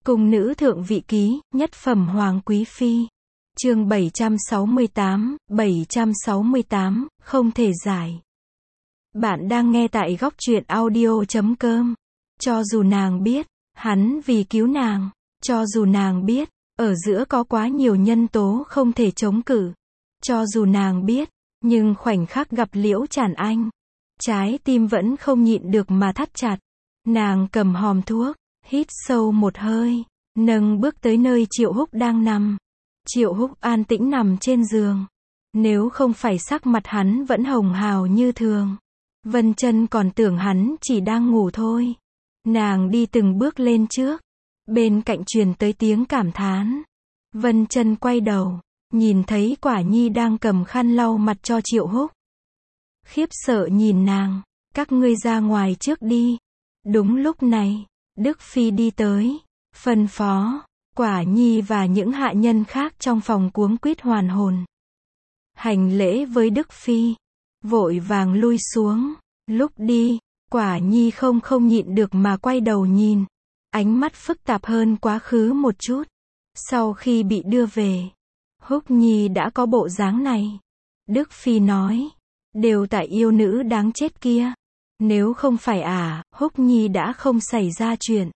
Cung nữ thượng vị ký, nhất phẩm hoàng quý phi. Chương 768, không thể giải. Bạn đang nghe tại góc truyện audio.com. Cho dù nàng biết, hắn vì cứu nàng, cho dù nàng biết, ở giữa có quá nhiều nhân tố không thể chống cự, cho dù nàng biết, nhưng khoảnh khắc gặp Liễu Trản Anh, trái tim vẫn không nhịn được mà thắt chặt. Nàng cầm hòm thuốc, hít sâu một hơi, nâng bước tới nơi Triệu Húc đang nằm. Triệu Húc an tĩnh nằm trên giường. Nếu không phải sắc mặt hắn vẫn hồng hào như thường, Vân Chân còn tưởng hắn chỉ đang ngủ thôi. Nàng đi từng bước lên trước, bên cạnh truyền tới tiếng cảm thán. Vân Chân quay đầu, nhìn thấy Quả Nhi đang cầm khăn lau mặt cho Triệu Húc. Khiếp sợ nhìn nàng, các ngươi ra ngoài trước đi. Đúng lúc này, Đức Phi đi tới, phân phó. Quả Nhi và những hạ nhân khác trong phòng cuống quýt hoàn hồn. Hành lễ với Đức Phi, vội vàng lui xuống. Lúc đi, Quả Nhi không nhịn được mà quay đầu nhìn. Ánh mắt phức tạp hơn quá khứ một chút. Sau khi bị đưa về, Húc Nhi đã có bộ dáng này. Đức Phi nói, đều tại yêu nữ đáng chết kia. Nếu không phải Húc Nhi đã không xảy ra chuyện.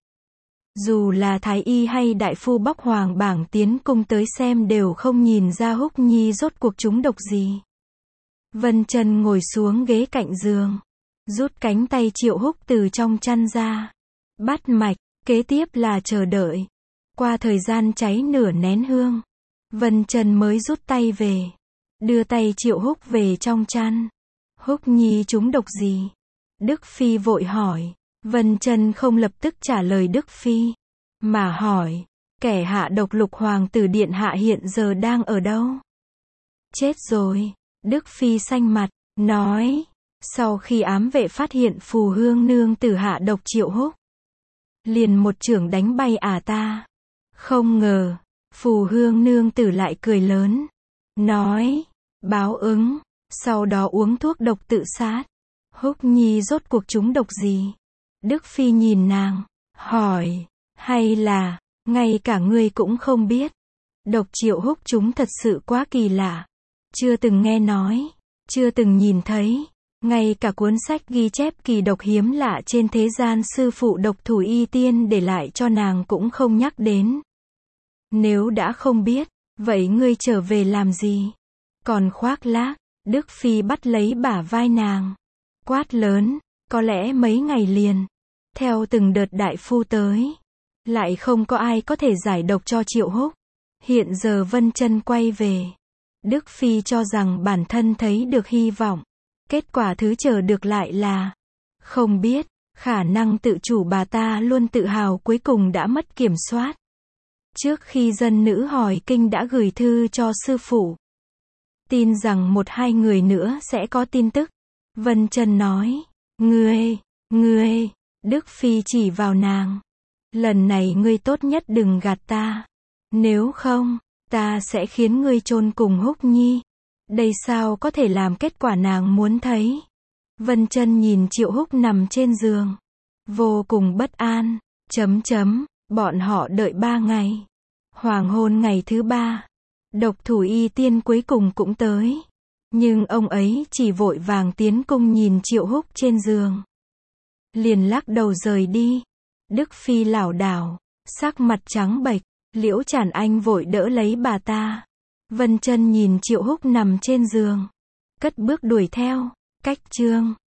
Dù là thái y hay đại phu bóc hoàng bảng tiến cung tới xem đều không nhìn ra Húc Nhi rốt cuộc trúng độc gì. Vân Chân ngồi xuống ghế cạnh giường, rút cánh tay Triệu Húc từ trong chăn ra, bắt mạch, kế tiếp là chờ đợi. Qua thời gian cháy nửa nén hương, Vân Chân mới rút tay về, đưa tay Triệu Húc về trong chăn. Húc Nhi trúng độc gì? Đức Phi vội hỏi. Vân Chân không lập tức trả lời Đức Phi, mà hỏi, kẻ hạ độc Lục hoàng tử điện hạ hiện giờ đang ở đâu? Chết rồi. Đức Phi xanh mặt, nói, sau khi ám vệ phát hiện Phù Hương nương tử hạ độc Triệu Húc, liền một chưởng đánh bay ta. Không ngờ, Phù Hương nương tử lại cười lớn, nói, báo ứng, sau đó uống thuốc độc tự sát. Húc Nhi rốt cuộc trúng độc gì? Đức Phi nhìn nàng, hỏi, hay là, ngay cả ngươi cũng không biết? Độc Triệu Húc chúng thật sự quá kỳ lạ. Chưa từng nghe nói, chưa từng nhìn thấy. Ngay cả cuốn sách ghi chép kỳ độc hiếm lạ trên thế gian sư phụ độc thủ y tiên để lại cho nàng cũng không nhắc đến. Nếu đã không biết, vậy ngươi trở về làm gì? Còn khoác lác. Đức Phi bắt lấy bả vai nàng, quát lớn, có lẽ mấy ngày liền, theo từng đợt đại phu tới, lại không có ai có thể giải độc cho Triệu Húc. Hiện giờ Vân Chân quay về, Đức Phi cho rằng bản thân thấy được hy vọng. Kết quả thứ chờ được lại là, không biết, khả năng tự chủ bà ta luôn tự hào cuối cùng đã mất kiểm soát. Trước khi dân nữ hỏi kinh đã gửi thư cho sư phụ, tin rằng 1-2 người nữa sẽ có tin tức. Vân Chân nói, ngươi, Đức Phi chỉ vào nàng. Lần này ngươi tốt nhất đừng gạt ta. Nếu không, ta sẽ khiến ngươi chôn cùng Húc Nhi. Đây sao có thể làm kết quả nàng muốn thấy. Vân Chân nhìn Triệu Húc nằm trên giường, vô cùng bất an. Bọn họ đợi 3 ngày. Hoàng hôn ngày thứ 3, độc thủ y tiên cuối cùng cũng tới. Nhưng ông ấy chỉ vội vàng tiến cung nhìn Triệu Húc trên giường, liền lắc đầu rời đi. Đức Phi lảo đảo, sắc mặt trắng bệch. Liễu Trản Anh vội đỡ lấy bà ta. Vân Chân nhìn Triệu Húc nằm trên giường, cất bước đuổi theo. Cách chương